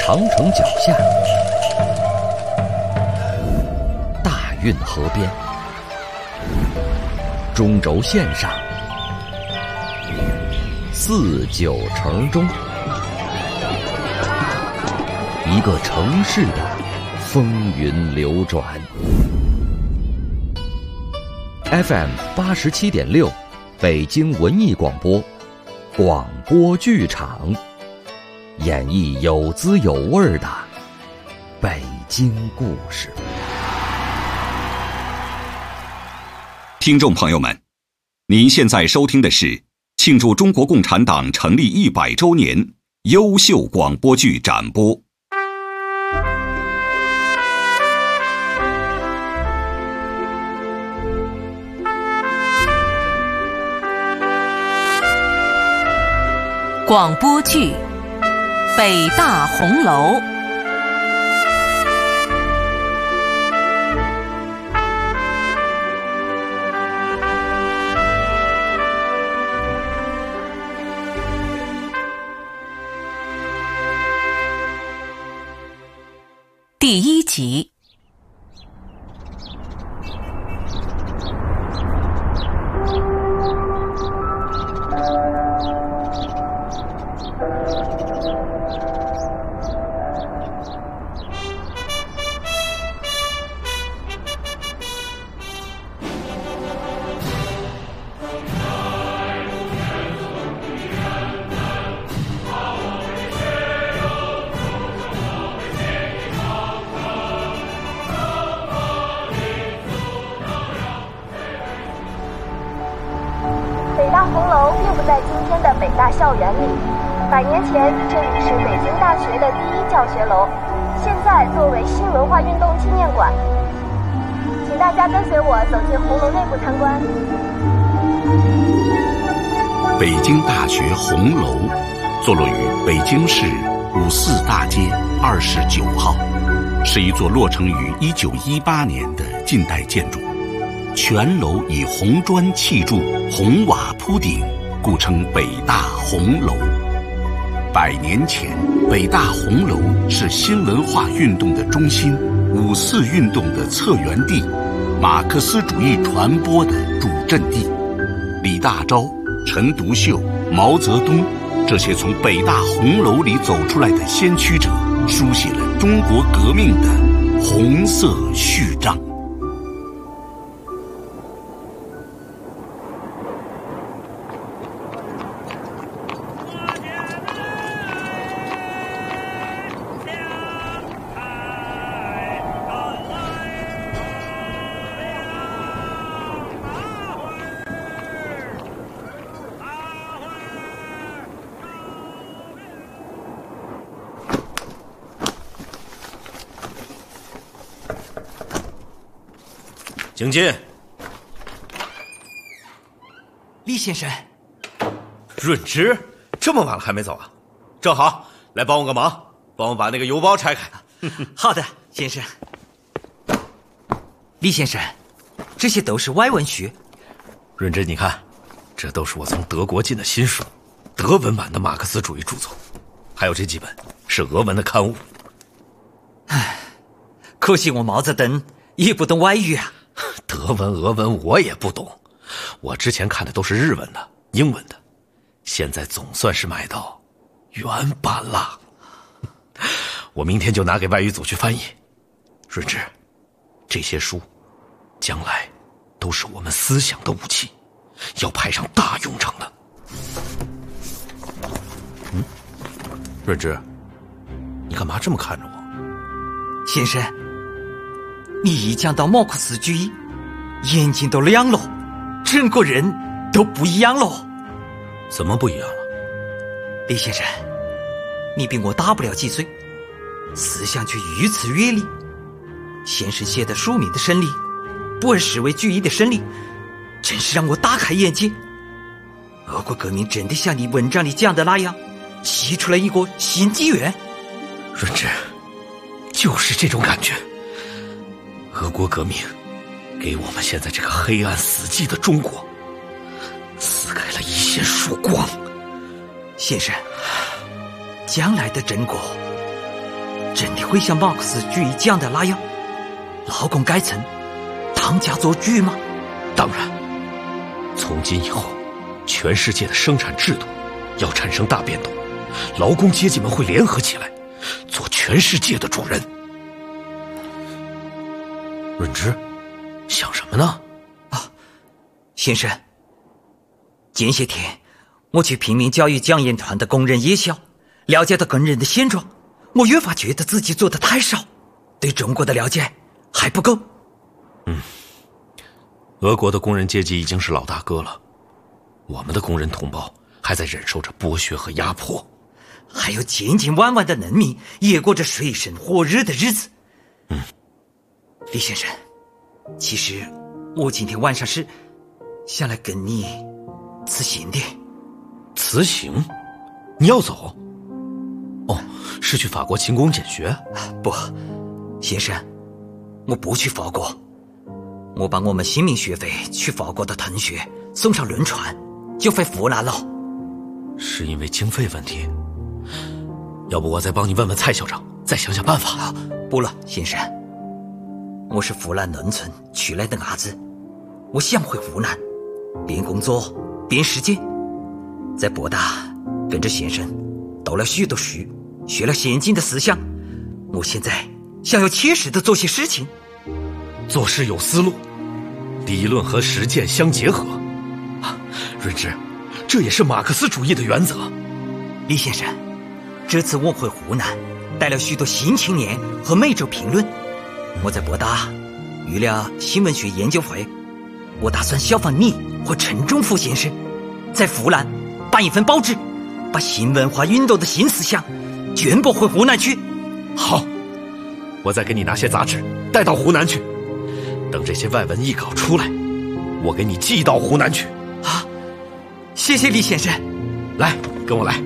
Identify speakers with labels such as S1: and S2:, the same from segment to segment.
S1: 长城脚下，大运河边，中轴线上，四九城中，一个城市的风云流转。FM 87.6，北京文艺广播，广播剧场，演绎有滋有味的北京故事。
S2: 听众朋友们，您现在收听的是庆祝中国共产党成立100周年优秀广播剧展播。
S3: 广播剧《北大红楼》。第1集。
S4: 北大红楼并不在今天的北大校园里，100年前这里是北京大学的第1教学楼，现在作为新文化运动纪念馆。请大家跟随我走进红楼内部参观。
S5: 北京大学红楼坐落于北京市54大街29号，是一座落成于1918年的近代建筑。全楼以红砖砌筑、红瓦铺顶，故称北大红楼。100年前，北大红楼是新文化运动的中心，5·4运动的策源地，马克思主义传播的主阵地。李大钊、陈独秀、毛泽东这些从北大红楼里走出来的先驱者，书写了中国革命的红色序章。
S6: 请进。
S7: 厉先生。
S6: 润之，这么晚了还没走啊？正好，来帮我个忙，帮我把那个邮包拆开。
S7: 好的，先生。厉先生，这些都是外文书。
S6: 润之，你看，这都是我从德国进的新书，德文版的马克思主义著作，还有这几本是俄文的刊物。
S7: 唉，可惜我毛泽东也不懂外语啊。
S6: 德文、俄文我也不懂，我之前看的都是日文的、英文的，现在总算是买到原版了。我明天就拿给外语组去翻译。润之，这些书将来都是我们思想的武器，要派上大用场的。润之，你干嘛这么看着我？
S7: 先生，你一讲到马克思主义，眼睛都亮了，整个人都不一样了。
S6: 怎么不一样了？
S7: 李先生，你比我大不了几岁，思想却愈此阅历。先生写的庶民的胜利，布尔什维主义的胜利，真是让我大开眼界。俄国革命真的像你文章里讲的那样，写出了一个新纪元。
S6: 润之，就是这种感觉。俄国革命给我们现在这个黑暗死寂的中国撕开了一线曙光。
S7: 先生，将来的中国真的会像马克思主义讲的那样，劳工阶层当家作主吗？
S6: 当然，从今以后，全世界的生产制度要产生大变动，劳工阶级们会联合起来，做全世界的主人。润之，想什么呢？
S7: 先生，前些天我去平民教育讲演团的工人夜校，了解到工人的现状，我越发觉得自己做的太少，对中国的了解还不够。
S6: 俄国的工人阶级已经是老大哥了，我们的工人同胞还在忍受着剥削和压迫，
S7: 还有千千万万的农民也过着水深火热的日子。李先生，其实我今天晚上是想来跟你辞行的。
S6: 辞行？你要走？哦，是去法国勤工俭学？
S7: 不，先生，我不去法国。我把我们新民学会去法国的同学送上轮船，就回湖南了。
S6: 是因为经费问题？要不我再帮你问问蔡校长，再想想办法。
S7: 不了，先生，我是湖南农村出来的伢子，我想回湖南，边工作边实践。在博大跟着先生读了许多书，学了先进的思想，我现在想要切实的做些事情。
S6: 做事有思路，理论和实践相结合。润之，这也是马克思主义的原则。
S7: 李先生，这次我回湖南，带了许多新青年和每周评论。我在博大预了新闻学研究会，我打算效仿你和陈仲甫先生，在湖南办一份报纸，把新文化运动的新思想全部回湖南去。
S6: 好，我再给你拿些杂志带到湖南去，等这些外文译稿出来，我给你寄到湖南去。
S7: 谢谢李先生。
S6: 来，跟我来。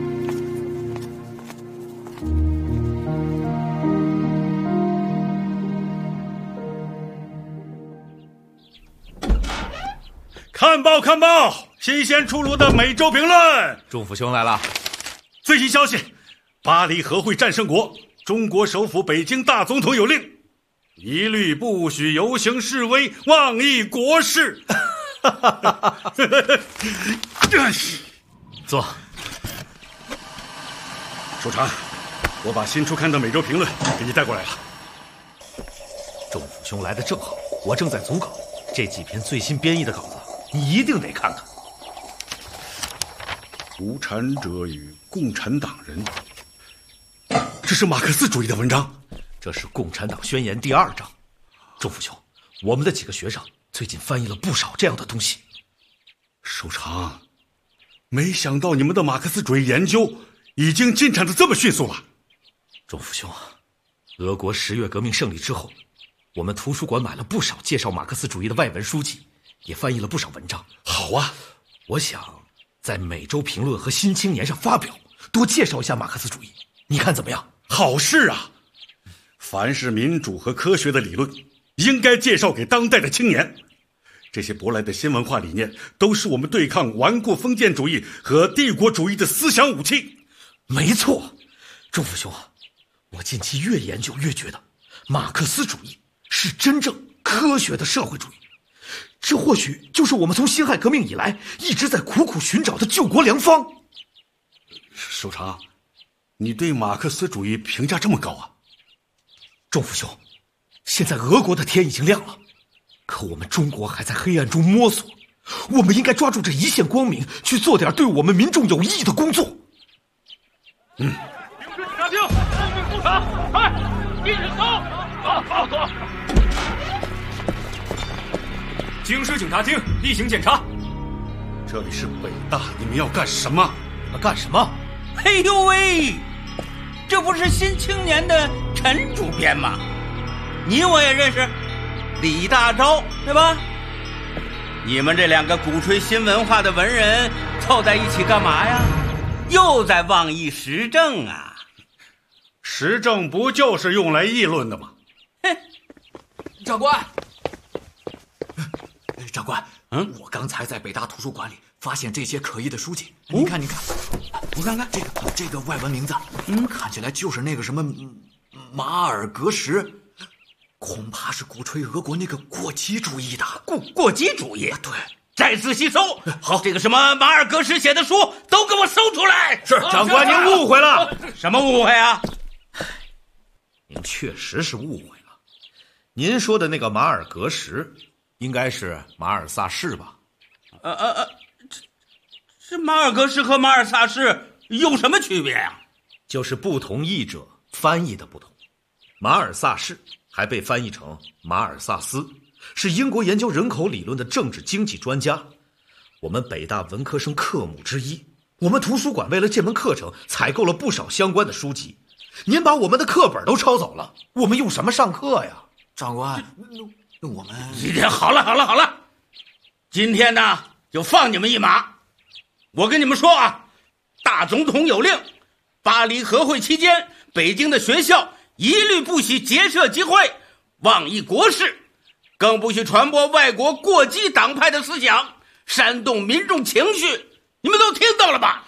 S8: 看报看报，新鲜出炉的每周评论。
S6: 仲甫兄来了。
S8: 最新消息，巴黎和会战胜国，中国首府北京大总统有令，一律不许游行示威妄议国事。
S6: 坐。
S8: 首长，我把新出刊的每周评论给你带过来了。
S6: 仲甫兄来的正好，我正在组稿，这几篇最新编译的稿子你一定得看看。
S8: 无产者与共产党人，这是马克思主义的文章。
S6: 这是《共产党宣言》第2章。仲甫兄，我们的几个学生最近翻译了不少这样的东西。
S8: 首长，没想到你们的马克思主义研究已经进展得这么迅速了。
S6: 仲甫兄，俄国10月革命胜利之后，我们图书馆买了不少介绍马克思主义的外文书籍，也翻译了不少文章。
S8: 好啊，
S6: 我想在每周评论和新青年上发表，多介绍一下马克思主义，你看怎么样？
S8: 好事啊！凡是民主和科学的理论，应该介绍给当代的青年。这些舶来的新文化理念，都是我们对抗顽固封建主义和帝国主义的思想武器。
S6: 没错，仲甫兄，我近期越研究越觉得，马克思主义是真正科学的社会主义。这或许就是我们从辛亥革命以来一直在苦苦寻找的救国良方。
S8: 首长，你对马克思主义评价这么高啊？
S6: 仲甫兄，现在俄国的天已经亮了，可我们中国还在黑暗中摸索，我们应该抓住这一线光明，去做点对我们民众有意义的工作。
S9: 警车警察厅，后面驻场，快，一起走，走。京师警察厅例行检查。
S8: 这里是北大，你们要干什么？
S6: 你们干什么？
S10: 哎呦喂，这不是新青年的陈主编吗？你我也认识，李大钊，对吧？你们这两个鼓吹新文化的文人凑在一起干嘛呀？又在妄议时政啊！
S8: 时政不就是用来议论的吗？
S10: 哼！
S11: 长官，长官，我刚才在北大图书馆里发现这些可疑的书籍，您看，我看看这个外文名字，看起来就是那个什么马尔格什，恐怕是鼓吹俄国那个过激主义的。
S10: 过激主义？
S11: 对，
S10: 再仔细搜。
S11: 好，
S10: 这个什么马尔格什写的书都给我搜出来。
S6: 是，长官您误会了。
S10: 什么误会啊？
S6: 您确实是误会了。您说的那个马尔格什，应该是马尔萨士吧？
S10: 这马尔格什和马尔萨士有什么区别啊？
S6: 就是不同译者翻译的不同。马尔萨士还被翻译成马尔萨斯，是英国研究人口理论的政治经济专家，我们北大文科生课目之一。我们图书馆为了这门课程采购了不少相关的书籍，您把我们的课本都抄走了，我们用什么上课呀？
S11: 长官，那我们……
S10: 好了，今天呢就放你们一马。我跟你们说啊，大总统有令，巴黎和会期间，北京的学校一律不许结社集会，妄议国事，更不许传播外国过激党派的思想，煽动民众情绪。你们都听到了吧？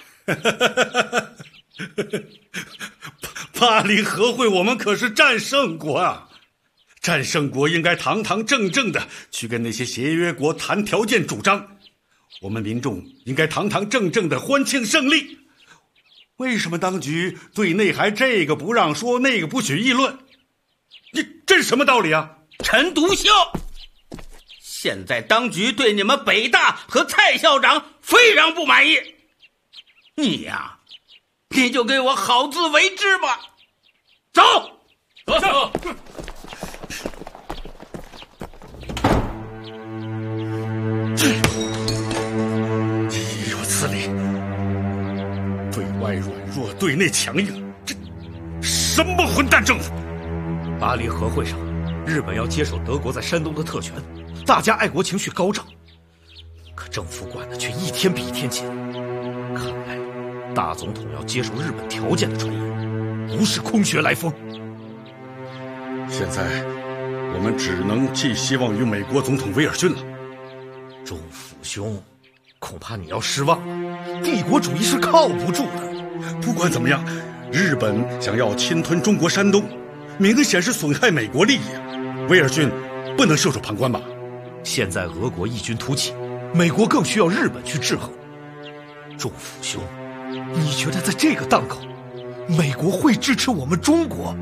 S8: 巴黎和会我们可是战胜国啊！战胜国应该堂堂正正的去跟那些协约国谈条件主张，我们民众应该堂堂正正的欢庆胜利。为什么当局对内还这个不让说，那个不许议论？这是什么道理啊？
S10: 陈独秀，现在当局对你们北大和蔡校长非常不满意，你呀，你就给我好自为之吧。走。
S8: 岂有此理！对外软弱，对内强硬，这什么混蛋政府！
S6: 巴黎和会上，日本要接手德国在山东的特权，大家爱国情绪高涨，可政府管的却一天比一天紧。看来大总统要接受日本条件的传言不是空穴来风。
S8: 现在我们只能寄希望于美国总统威尔逊了。
S6: 钟府兄，恐怕你要失望了，帝国主义是靠不住的。
S8: 不管怎么样，日本想要侵吞中国山东，明显是损害美国利益啊！威尔逊不能袖手旁观吧？
S6: 现在俄国异军突起，美国更需要日本去制衡。钟府兄，你觉得在这个档口，美国会支持我们中国？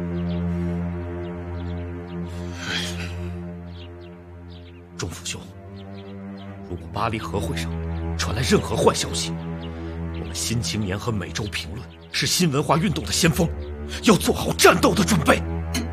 S6: 钟府兄，如果巴黎和会上传来任何坏消息，我们新青年和每周评论是新文化运动的先锋，要做好战斗的准备。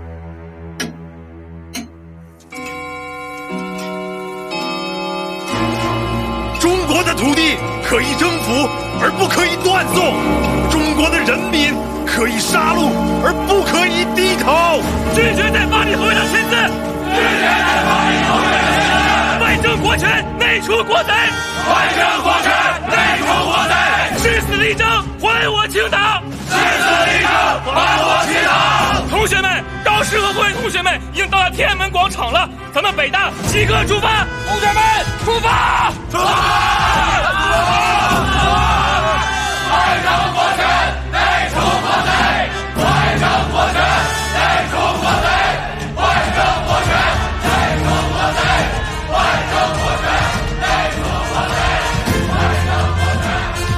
S12: 中国的土地可以征服，而不可以断送；中国的人民可以杀戮，而不可以低头。
S9: 拒绝在巴黎和会上签字，拒绝在巴黎和会上签字。外争国权，内除国贼；外争国权，内除国贼。誓死力争，还我青岛！誓死力争，还我青岛！同学们，高师和会同学们已经到了天安门广场了，咱们北大即刻出发！同学们，出发！出发！外争国权，内除国贼；外争国权，内除国贼；外争国权，内除国贼；外争国权，内除国贼；外争国权，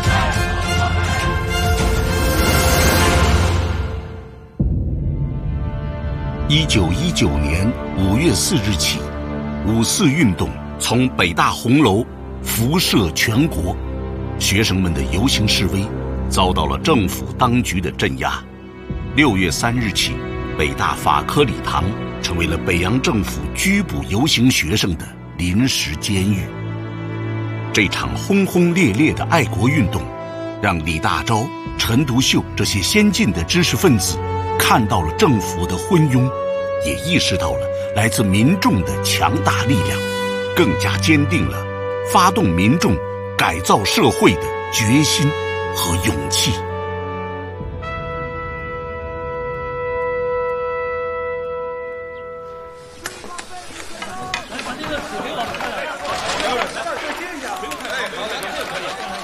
S5: 内除国贼。1919年5月4日起，5四运动从北大红楼辐射全国，学生们的游行示威遭到了政府当局的镇压。6月3日起，北大法科礼堂成为了北洋政府拘捕游行学生的临时监狱。这场轰轰烈烈的爱国运动，让李大钊、陈独秀这些先进的知识分子看到了政府的昏庸，也意识到了来自民众的强大力量，更加坚定了发动民众改造社会的决心和勇气。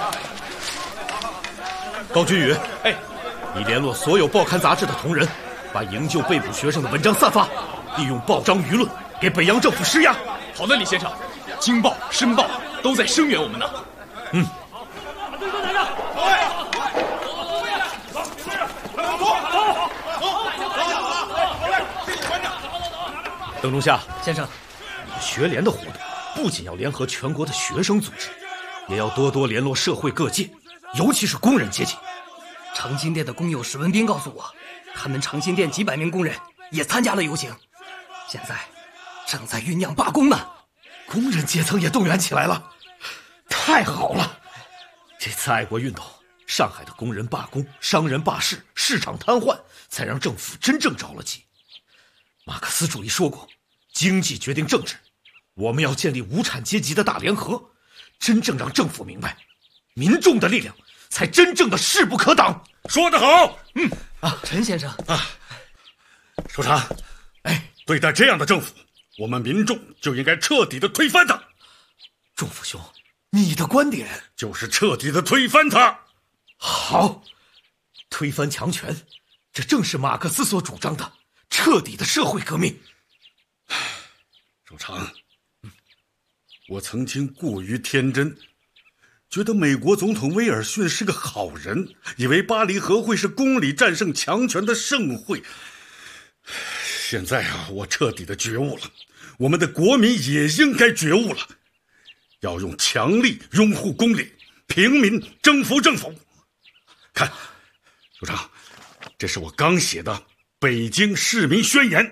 S6: 高君宇，你联络所有报刊杂志的同仁， 把营救被捕学生的文章散发，利用报章舆论给北洋政府施压。
S11: 好的，李先生，《京报》《申报》都在声援我们呢。
S6: 邓中夏
S7: 先生，
S6: 你们学联的活动不仅要联合全国的学生组织，也要多多联络社会各界，尤其是工人阶级。
S7: 长辛店的工友史文斌告诉我，他们长辛店几百名工人也参加了游行，现在正在酝酿罢工呢。
S6: 工人阶层也动员起来了，太好了！这次爱国运动，上海的工人罢工、商人罢市、市场瘫痪，才让政府真正着了急。马克思主义说过，经济决定政治，我们要建立无产阶级的大联合，真正让政府明白，民众的力量才真正的势不可挡。
S8: 说得好，
S7: 陈先生
S8: 首长，对待这样的政府，我们民众就应该彻底的推翻它。
S6: 仲甫兄，你的观点
S8: 就是彻底的推翻它。
S6: 好，推翻强权，这正是马克思所主张的彻底的社会革命。
S8: 首长，我曾经过于天真，觉得美国总统威尔逊是个好人，以为巴黎和会是公理战胜强权的盛会。现在我彻底的觉悟了，我们的国民也应该觉悟了，要用强力拥护公理，平民征服政府。看，首长，这是我刚写的《北京市民宣言》。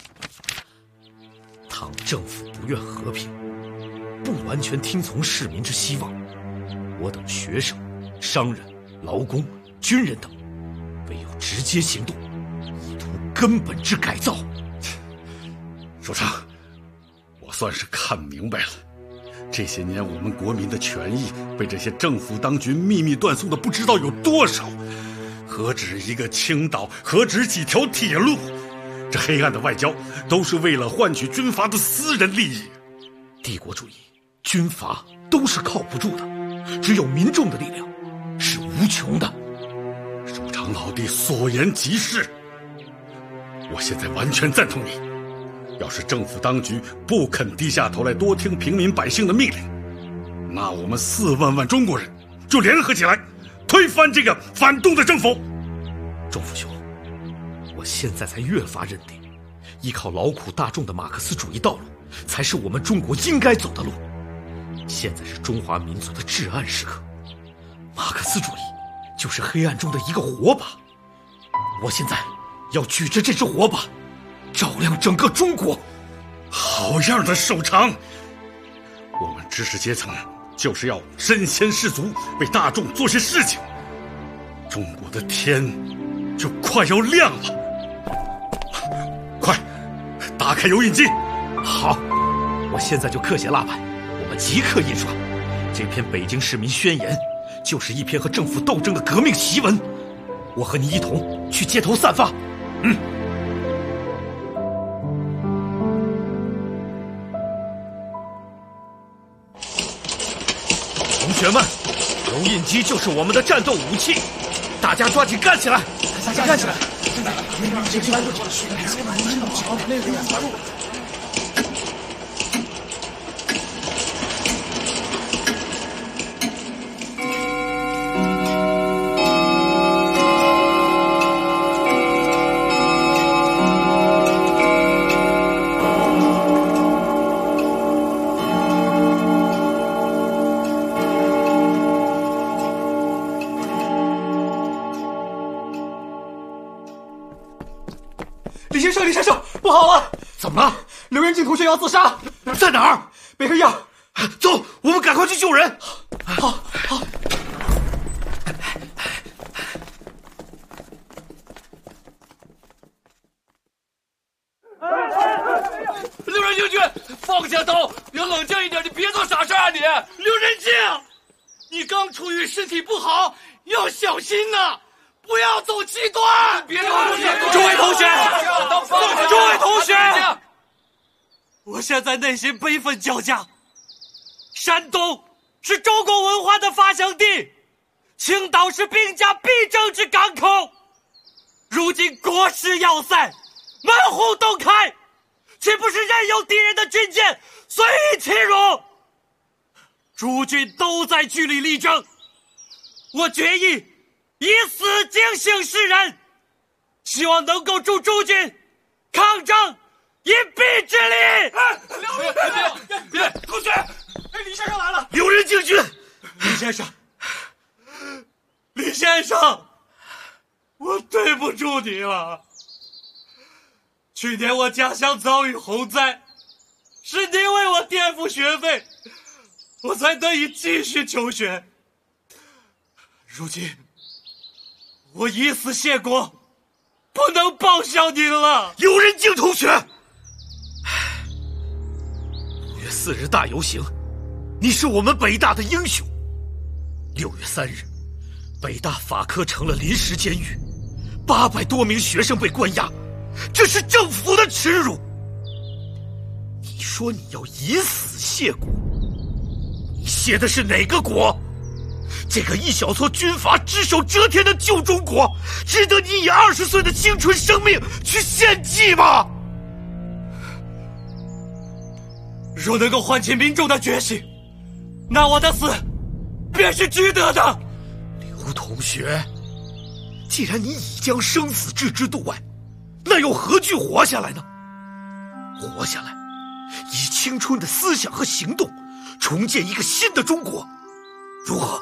S6: 倘政府不愿和平，不完全听从市民之希望，我等学生、商人、劳工、军人等，唯有直接行动，以图根本之改造。
S8: 首长，我算是看明白了，这些年我们国民的权益被这些政府当局秘密断送的不知道有多少，何止一个青岛，何止几条铁路，这黑暗的外交都是为了换取军阀的私人利益。
S6: 帝国主义、军阀都是靠不住的，只有民众的力量是无穷的。
S8: 首长老弟所言极是，我现在完全赞同你。要是政府当局不肯低下头来多听平民百姓的命令，那我们4万万中国人就联合起来，推翻这个反动的政府。
S6: 仲甫兄，我现在才越发认定，依靠劳苦大众的马克思主义道路，才是我们中国应该走的路。现在是中华民族的至暗时刻，马克思主义就是黑暗中的一个火把。我现在要举着这支火把，照亮整个中国。
S8: 好样的，首长！我们知识阶层就是要身先士卒，为大众做些事情。中国的天就快要亮了，快打开油印机。
S6: 好，我现在就刻写蜡牌，我们即刻印刷。这篇《北京市民宣言》就是一篇和政府斗争的革命檄文，我和你一同去街头散发。同学们，油印机就是我们的战斗武器，大家抓紧干起来！
S7: 大家干起来！李先生，不好了！
S6: 怎么了？
S7: 刘元敬同学要自杀，
S6: 在哪儿？
S7: 北黑亚。
S6: 走，我们赶快去救人。
S7: 好。
S9: 刘仁敬君，放下刀，你冷静一点，你别做傻事啊！你刘仁敬，你刚出狱，身体不好，要小心呐！不要走极端！别动！
S6: 诸位同学，
S9: 我现在内心悲愤交加。山东是中国文化的发祥地，青岛是兵家必争之港口。 如今国势要塞，门户洞开，岂不是任由敌人的军舰随意侵入？诸军都在据理力争，我决意以死警醒世人，希望能够助诸军抗争一臂之力。
S12: 别，同学，李先生来了，
S9: 有人进军。
S12: 李先生，
S9: 李先生，我对不住你了。去年我家乡遭遇洪灾，是您为我垫付学费，我才得以继续求学。如今我以死谢国，不能报效您了。
S6: 有人敬同学。5月4日大游行，你是我们北大的英雄。6月3日，北大法科成了临时监狱，800多名学生被关押，这是政府的耻辱。你说你要以死谢国，你谢的是哪个国？这个一小撮军阀只手遮天的旧中国，值得你以20岁的青春生命去献祭吗？
S9: 若能够唤起民众的觉醒，那我的死便是值得的。
S6: 刘同学，既然你已将生死置之度外，那又何惧活下来呢？活下来，以青春的思想和行动，重建一个新的中国，如何？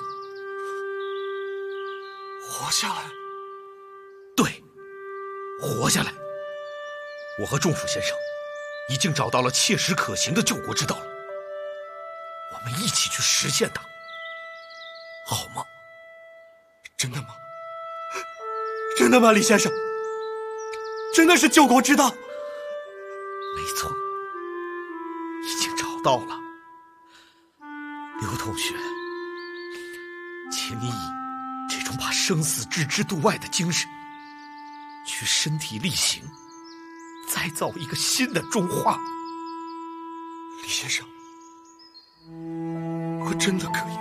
S9: 活下来？
S6: 对，活下来。我和仲甫先生已经找到了切实可行的救国之道了，我们一起去实现它，好吗？
S9: 真的吗？真的吗，李先生？真的是救国之道？
S6: 没错，已经找到了。刘同学，请你以这种把生死置之度外的精神，去身体力行，再造一个新的中华。
S9: 李先生，我真的可以？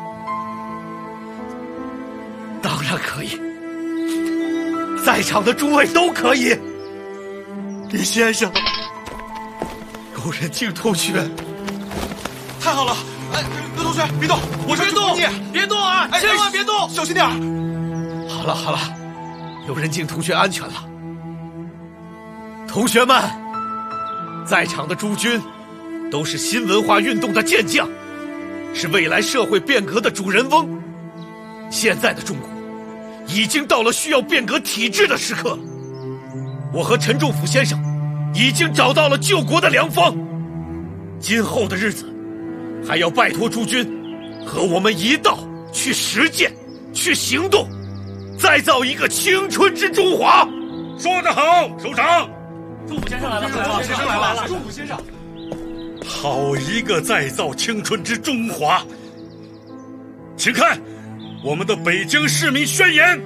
S6: 当然可以，在场的诸位都可以。
S9: 李先生，
S6: 有人敬同学，
S12: 太好了！哎，刘同学，别动，我
S9: 别动，别动啊！千万别动，
S12: 小心点。
S6: 好了，有人敬同学安全了。同学们，在场的诸君都是新文化运动的健将，是未来社会变革的主人翁。现在的中国已经到了需要变革体制的时刻，我和陈仲甫先生已经找到了救国的良方。今后的日子，还要拜托诸君和我们一道去实践，去行动，再造一个青春之中华。
S8: 说得好，首长。
S9: 仲甫先生来了，仲甫先生。
S8: 好一个再造青春之中华！请看我们的北京市民宣言。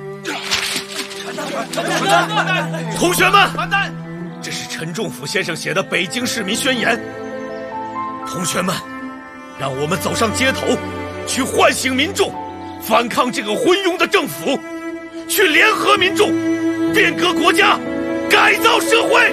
S6: 同学们，这是陈仲甫先生写的北京市民宣言。同学们，让我们走上街头，去唤醒民众，反抗这个昏庸的政府，去联合民众，变革国家，改造社会。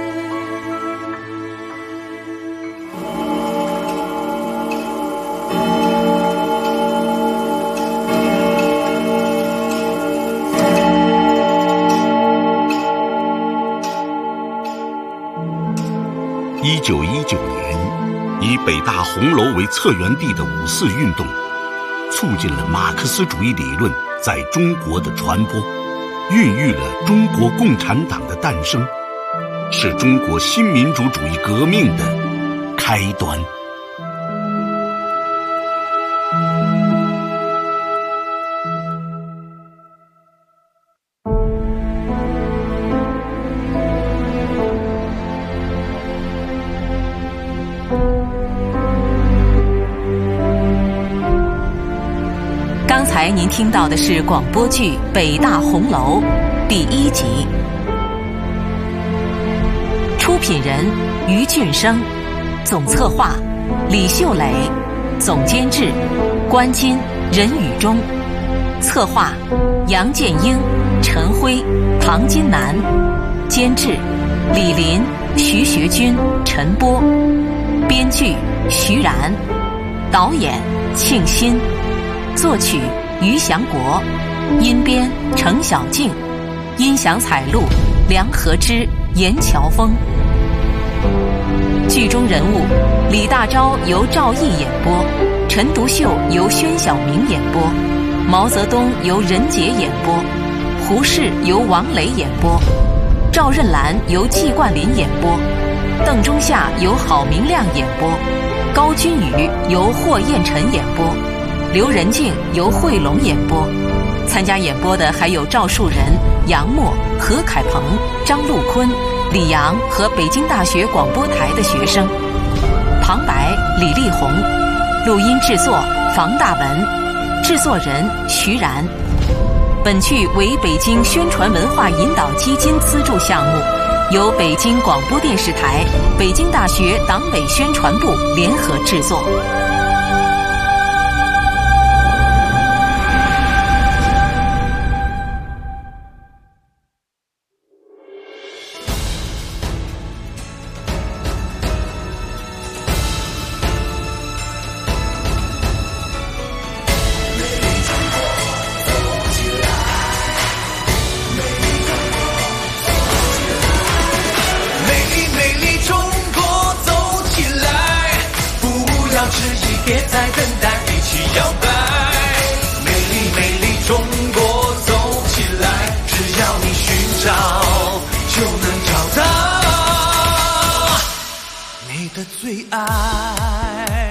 S5: 1919年，以北大红楼为策源地的5四运动，促进了马克思主义理论在中国的传播，孕育了中国共产党的诞生，是中国新民主主义革命的开端。
S3: 刚才您听到的是广播剧《北大红楼》第1集，出品人于俊生，总策划李秀磊，总监制关金、任宇中，策划杨建英、 陈辉、唐金南，监制李林、徐学军、陈波，编剧徐然，导演庆新，作曲于祥国，音编程小静，音响采录梁和之、严乔峰。剧中人物李大钊由赵毅演播，陈独秀由宣晓明演播，毛泽东由任杰演播，胡适由王雷演播，赵任兰由季冠霖演播，邓中夏由郝明亮演播，高君宇由霍彦辰演播，刘仁静由惠龙演播。参加演播的还有赵树人、杨默、何凯鹏、张陆坤、李阳和北京大学广播台的学生。旁白李丽红，录音制作房大文，制作人徐然。本剧为北京宣传文化引导基金资助项目，由北京广播电视台、北京大学党委宣传部联合制作。
S13: 别再等待，一起摇摆。美丽美丽中国，走起来！只要你寻找，就能找到你的最爱。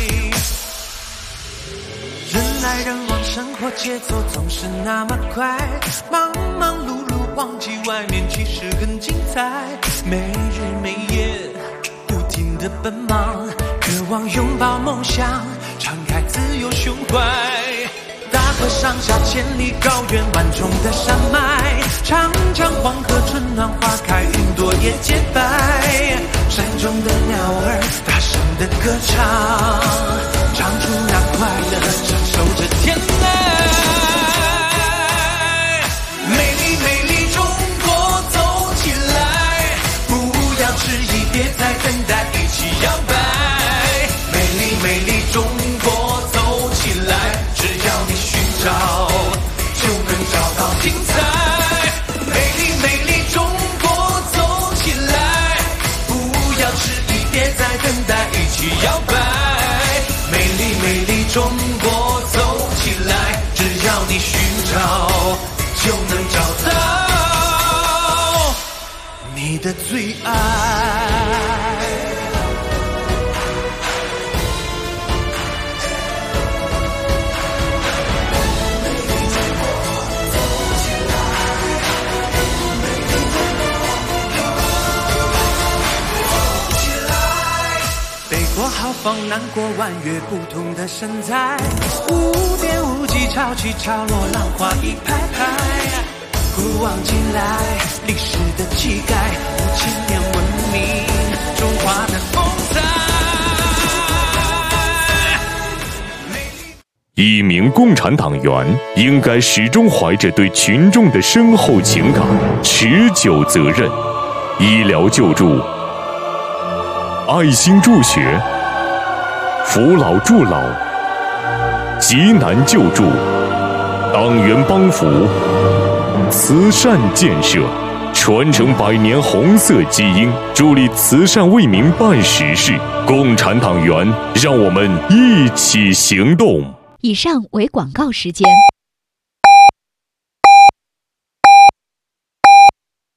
S13: 人来人往，生活节奏总是那么快，忙忙碌碌，忘记外面其实很精彩。没日没夜，不停地奔忙，渴望拥抱梦想，敞开自由胸怀。大河上下千里高原，万重的山脉，长江黄河春暖花开，云朵也洁白。山中的鸟儿大声的歌唱，唱出那快乐，享受着天籁。美丽美丽中国，走起来！不要迟疑，别再等待，一起摇摆。美丽中国，走起来！只要你寻找，就能找到精彩。美丽美丽中国，走起来！不要迟疑，别再等待，一起摇摆。美丽美丽中国，走起来！只要你寻找，就能找到你的最爱。过豪放，难过弯月，不同的身材，无边无际，潮起潮落，浪花一排排。古往今来，历史的气概，5000年文明，中华的风采。
S14: 一名共产党员应该始终怀着对群众的深厚情感、持久责任。医疗救助、爱心助学、扶老助老、急难救助、党员帮扶、慈善建设，传承100年红色基因，助力慈善为民办实事。共产党员，让我们一起行动。
S15: 以上为广告时间。